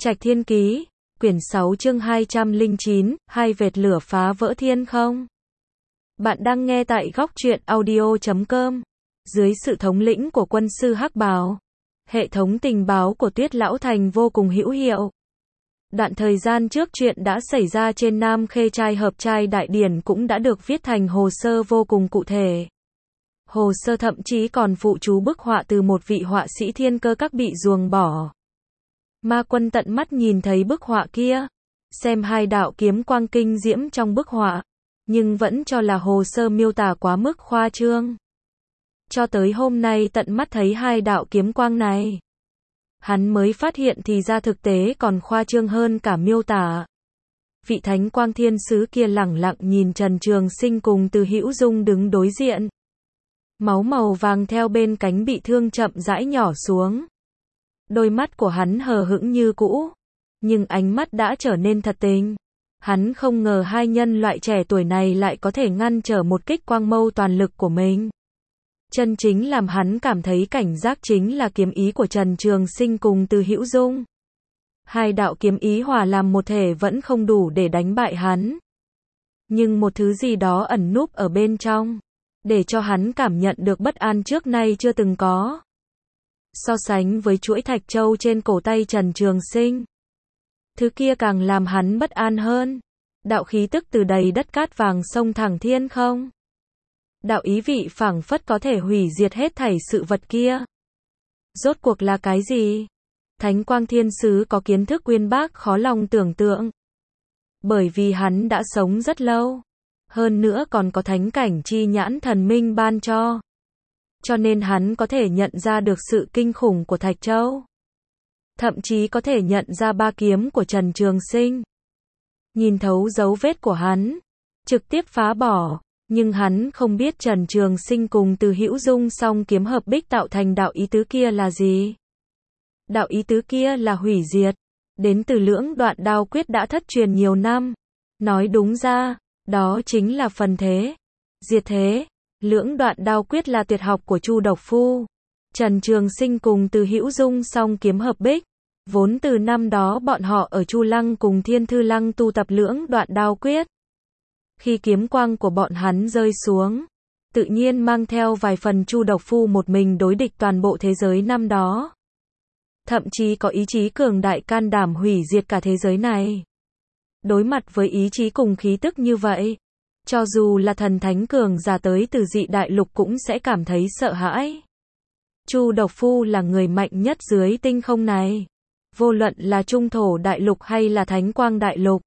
Trạch Thiên Ký, quyển 6 chương 209, hai vệt lửa phá vỡ thiên không. Bạn đang nghe tại góc truyện audio.com. Dưới sự thống lĩnh của quân sư Hắc Bào, hệ thống tình báo của Tuyết Lão Thành vô cùng hữu hiệu. Đoạn thời gian trước chuyện đã xảy ra trên Nam Khê Trai Hợp Trai Đại Điển cũng đã được viết thành hồ sơ vô cùng cụ thể. Hồ sơ thậm chí còn phụ chú bức họa từ một vị họa sĩ thiên cơ các bị ruồng bỏ. Ma Quân tận mắt nhìn thấy bức họa kia, xem hai đạo kiếm quang kinh diễm trong bức họa, nhưng vẫn cho là hồ sơ miêu tả quá mức khoa trương. Cho tới hôm nay tận mắt thấy hai đạo kiếm quang này, hắn mới phát hiện thì ra thực tế còn khoa trương hơn cả miêu tả. Vị Thánh Quang Thiên Sứ kia lẳng lặng nhìn Trần Trường Sinh cùng Từ Hữu Dung đứng đối diện. Máu màu vàng theo bên cánh bị thương chậm rãi nhỏ xuống. Đôi mắt của hắn hờ hững như cũ, nhưng ánh mắt đã trở nên thật tình. Hắn không ngờ hai nhân loại trẻ tuổi này lại có thể ngăn trở một kích quang mâu toàn lực của mình. Chân chính làm hắn cảm thấy cảnh giác chính là kiếm ý của Trần Trường Sinh cùng Từ Hữu Dung. Hai đạo kiếm ý hòa làm một thể vẫn không đủ để đánh bại hắn. Nhưng một thứ gì đó ẩn núp ở bên trong, để cho hắn cảm nhận được bất an trước nay chưa từng có. So sánh với chuỗi thạch châu trên cổ tay Trần Trường Sinh, thứ kia càng làm hắn bất an hơn. Đạo khí tức từ đầy đất cát vàng sông thẳng thiên không. Đạo ý vị phảng phất có thể hủy diệt hết thảy sự vật kia. Rốt cuộc là cái gì? Thánh Quang Thiên Sứ có kiến thức uyên bác khó lòng tưởng tượng. Bởi vì hắn đã sống rất lâu. Hơn nữa còn có thánh cảnh chi nhãn thần minh ban cho. Cho nên hắn có thể nhận ra được sự kinh khủng của Thạch Châu. Thậm chí có thể nhận ra ba kiếm của Trần Trường Sinh. Nhìn thấu dấu vết của hắn, trực tiếp phá bỏ. Nhưng hắn không biết Trần Trường Sinh cùng Từ Hữu Dung song kiếm hợp bích tạo thành đạo ý tứ kia là gì. Đạo ý tứ kia là hủy diệt. Đến từ lưỡng đoạn đao quyết đã thất truyền nhiều năm. Nói đúng ra, đó chính là phần thế, diệt thế. Lưỡng đoạn đao quyết là tuyệt học của Chu Độc Phu. Trần Trường Sinh cùng Từ Hữu Dung song kiếm hợp bích. Vốn từ năm đó bọn họ ở Chu Lăng cùng Thiên Thư Lăng tu tập lưỡng đoạn đao quyết. Khi kiếm quang của bọn hắn rơi xuống, tự nhiên mang theo vài phần Chu Độc Phu một mình đối địch toàn bộ thế giới năm đó. Thậm chí có ý chí cường đại can đảm hủy diệt cả thế giới này. Đối mặt với ý chí cùng khí tức như vậy, cho dù là thần thánh cường giả tới từ dị đại lục cũng sẽ cảm thấy sợ hãi. Chu Độc Phu là người mạnh nhất dưới tinh không này. Vô luận là Trung Thổ đại lục hay là Thánh Quang đại lục,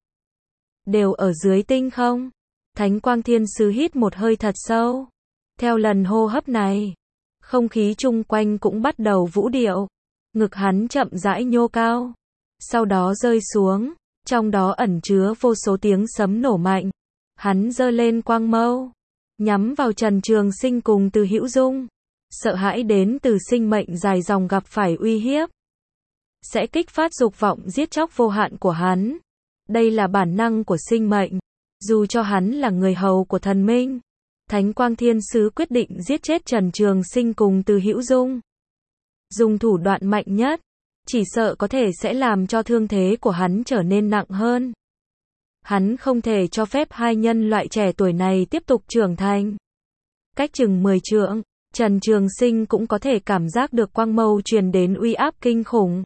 đều ở dưới tinh không. Thánh Quang Thiên Sứ hít một hơi thật sâu. Theo lần hô hấp này, không khí chung quanh cũng bắt đầu vũ điệu. Ngực hắn chậm rãi nhô cao, sau đó rơi xuống, trong đó ẩn chứa vô số tiếng sấm nổ mạnh. Hắn giơ lên quang mâu, nhắm vào Trần Trường Sinh cùng Từ Hữu Dung. Sợ hãi đến từ sinh mệnh dài dòng gặp phải uy hiếp, sẽ kích phát dục vọng giết chóc vô hạn của hắn. Đây là bản năng của sinh mệnh. Dù cho hắn là người hầu của thần minh, Thánh Quang Thiên Sứ quyết định giết chết Trần Trường Sinh cùng Từ Hữu Dung. Dùng thủ đoạn mạnh nhất, chỉ sợ có thể sẽ làm cho thương thế của hắn trở nên nặng hơn. Hắn không thể cho phép hai nhân loại trẻ tuổi này tiếp tục trưởng thành. Cách chừng 10 trượng, Trần Trường Sinh cũng có thể cảm giác được quang mâu truyền đến uy áp kinh khủng.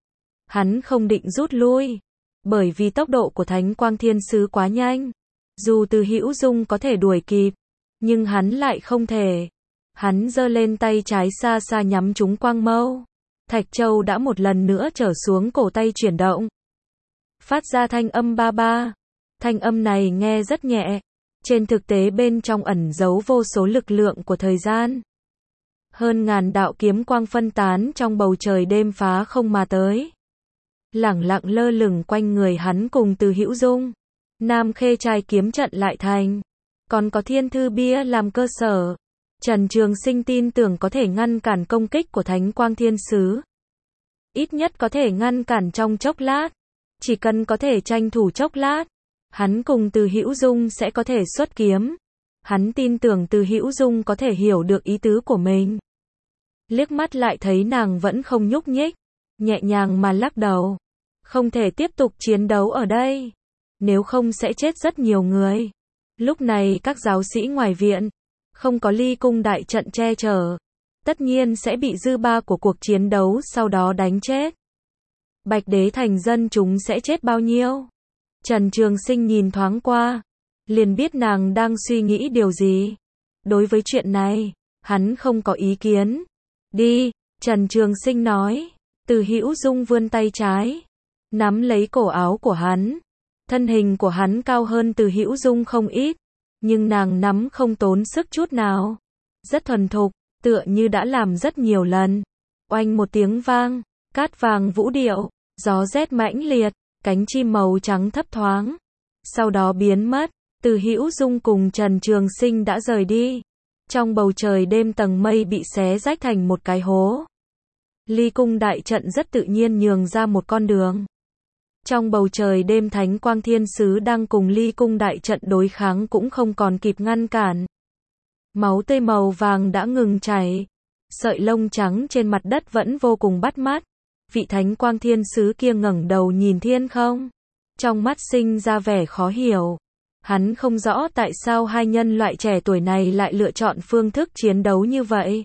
Hắn không định rút lui, bởi vì tốc độ của Thánh Quang Thiên Sứ quá nhanh. Dù Từ Hữu Dung có thể đuổi kịp, nhưng hắn lại không thể. Hắn giơ lên tay trái xa xa nhắm trúng quang mâu. Thạch Châu đã một lần nữa trở xuống cổ tay chuyển động. Phát ra thanh âm ba ba. Thanh âm này nghe rất nhẹ. Trên thực tế bên trong ẩn giấu vô số lực lượng của thời gian. Hơn ngàn đạo kiếm quang phân tán trong bầu trời đêm phá không mà tới. Lẳng lặng lơ lửng quanh người hắn cùng Từ Hữu Dung. Nam Khê Trai kiếm trận lại thành. Còn có Thiên Thư Bia làm cơ sở. Trần Trường Sinh tin tưởng có thể ngăn cản công kích của Thánh Quang Thiên Sứ. Ít nhất có thể ngăn cản trong chốc lát. Chỉ cần có thể tranh thủ chốc lát, hắn cùng Từ Hữu Dung sẽ có thể xuất kiếm. Hắn tin tưởng Từ Hữu Dung có thể hiểu được ý tứ của mình. Liếc mắt lại thấy nàng vẫn không nhúc nhích, nhẹ nhàng mà lắc đầu. Không thể tiếp tục chiến đấu ở đây. Nếu không sẽ chết rất nhiều người. Lúc này các giáo sĩ ngoài viện, không có ly cung đại trận che chở, tất nhiên sẽ bị dư ba của cuộc chiến đấu sau đó đánh chết. Bạch Đế Thành dân chúng sẽ chết bao nhiêu? Trần Trường Sinh nhìn thoáng qua, liền biết nàng đang suy nghĩ điều gì. Đối với chuyện này, hắn không có ý kiến. Đi, Trần Trường Sinh nói. Từ Hữu Dung vươn tay trái, nắm lấy cổ áo của hắn. Thân hình của hắn cao hơn Từ Hữu Dung không ít, nhưng nàng nắm không tốn sức chút nào. Rất thuần thục, tựa như đã làm rất nhiều lần. Oanh một tiếng vang, cát vàng vũ điệu, gió rét mãnh liệt, cánh chim màu trắng thấp thoáng. Sau đó biến mất, Từ Hữu Dung cùng Trần Trường Sinh đã rời đi. Trong bầu trời đêm tầng mây bị xé rách thành một cái hố. Ly cung đại trận rất tự nhiên nhường ra một con đường. Trong bầu trời đêm Thánh Quang Thiên Sứ đang cùng ly cung đại trận đối kháng cũng không còn kịp ngăn cản. Máu tươi màu vàng đã ngừng chảy. Sợi lông trắng trên mặt đất vẫn vô cùng bắt mắt. Vị Thánh Quang Thiên Sứ kia ngẩng đầu nhìn thiên không. Trong mắt sinh ra vẻ khó hiểu. Hắn không rõ tại sao hai nhân loại trẻ tuổi này lại lựa chọn phương thức chiến đấu như vậy.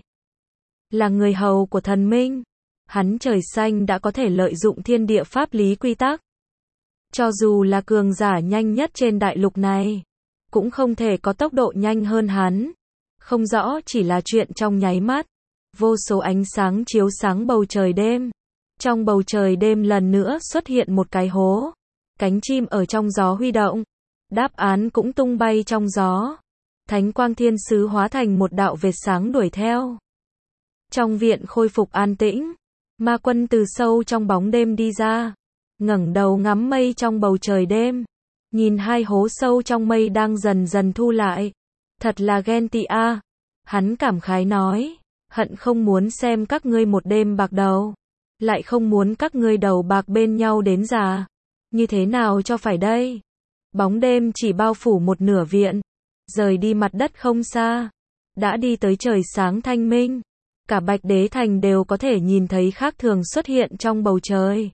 Là người hầu của thần minh, hắn trời xanh đã có thể lợi dụng thiên địa pháp lý quy tắc. Cho dù là cường giả nhanh nhất trên đại lục này, cũng không thể có tốc độ nhanh hơn hắn. Không rõ chỉ là chuyện trong nháy mắt. Vô số ánh sáng chiếu sáng bầu trời đêm. Trong bầu trời đêm lần nữa xuất hiện một cái hố. Cánh chim ở trong gió huy động. Đáp án cũng tung bay trong gió. Thánh Quang Thiên Sứ hóa thành một đạo vệt sáng đuổi theo. Trong viện khôi phục an tĩnh. Ma Quân từ sâu trong bóng đêm đi ra. Ngẩng đầu ngắm mây trong bầu trời đêm. Nhìn hai hố sâu trong mây đang dần dần thu lại. Thật là ghen tị a. Hắn cảm khái nói. Hận không muốn xem các ngươi một đêm bạc đầu. Lại không muốn các ngươi đầu bạc bên nhau đến già. Như thế nào cho phải đây? Bóng đêm chỉ bao phủ một nửa viện. Rời đi mặt đất không xa. Đã đi tới trời sáng thanh minh. Cả Bạch Đế Thành đều có thể nhìn thấy khác thường xuất hiện trong bầu trời.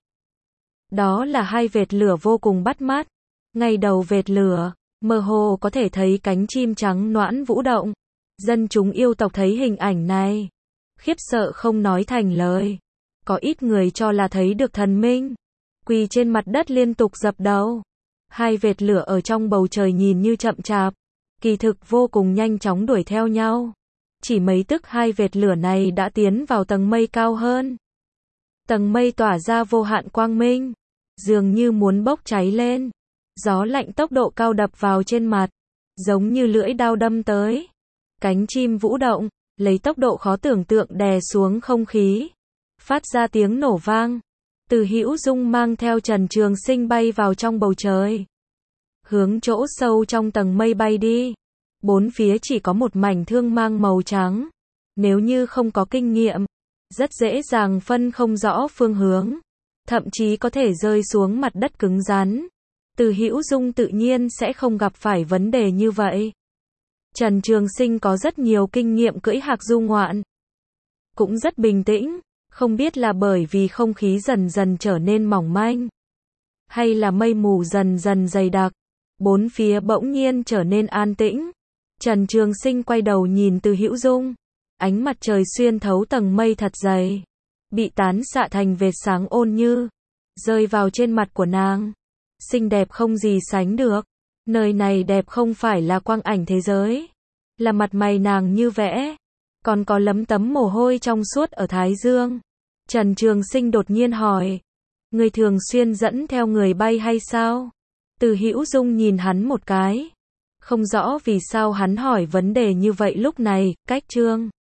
Đó là hai vệt lửa vô cùng bắt mắt. Ngay đầu vệt lửa, mơ hồ có thể thấy cánh chim trắng noãn vũ động. Dân chúng yêu tộc thấy hình ảnh này, khiếp sợ không nói thành lời. Có ít người cho là thấy được thần minh, quỳ trên mặt đất liên tục dập đầu. Hai vệt lửa ở trong bầu trời nhìn như chậm chạp, kỳ thực vô cùng nhanh chóng đuổi theo nhau. Chỉ mấy tức hai vệt lửa này đã tiến vào tầng mây cao hơn. Tầng mây tỏa ra vô hạn quang minh, dường như muốn bốc cháy lên. Gió lạnh tốc độ cao đập vào trên mặt, giống như lưỡi dao đâm tới. Cánh chim vũ động, lấy tốc độ khó tưởng tượng đè xuống không khí, phát ra tiếng nổ vang. Từ Hữu Dung mang theo Trần Trường Sinh bay vào trong bầu trời, hướng chỗ sâu trong tầng mây bay đi. Bốn phía chỉ có một mảnh thương mang màu trắng. Nếu như không có kinh nghiệm, rất dễ dàng phân không rõ phương hướng, thậm chí có thể rơi xuống mặt đất cứng rắn. Từ Hữu Dung tự nhiên sẽ không gặp phải vấn đề như vậy. Trần Trường Sinh có rất nhiều kinh nghiệm cưỡi hạc du ngoạn, cũng rất bình tĩnh. Không biết là bởi vì không khí dần dần trở nên mỏng manh, hay là mây mù dần dần dày đặc, bốn phía bỗng nhiên trở nên an tĩnh. Trần Trường Sinh quay đầu nhìn Từ Hữu Dung. Ánh mặt trời xuyên thấu tầng mây thật dày, bị tán xạ thành vệt sáng ôn như, rơi vào trên mặt của nàng. Xinh đẹp không gì sánh được. Nơi này đẹp không phải là quang ảnh thế giới, là mặt mày nàng như vẽ, còn có lấm tấm mồ hôi trong suốt ở thái dương. Trần Trường Sinh đột nhiên hỏi, người thường xuyên dẫn theo người bay hay sao? Từ Hữu Dung nhìn hắn một cái, không rõ vì sao hắn hỏi vấn đề như vậy lúc này. Cách Trương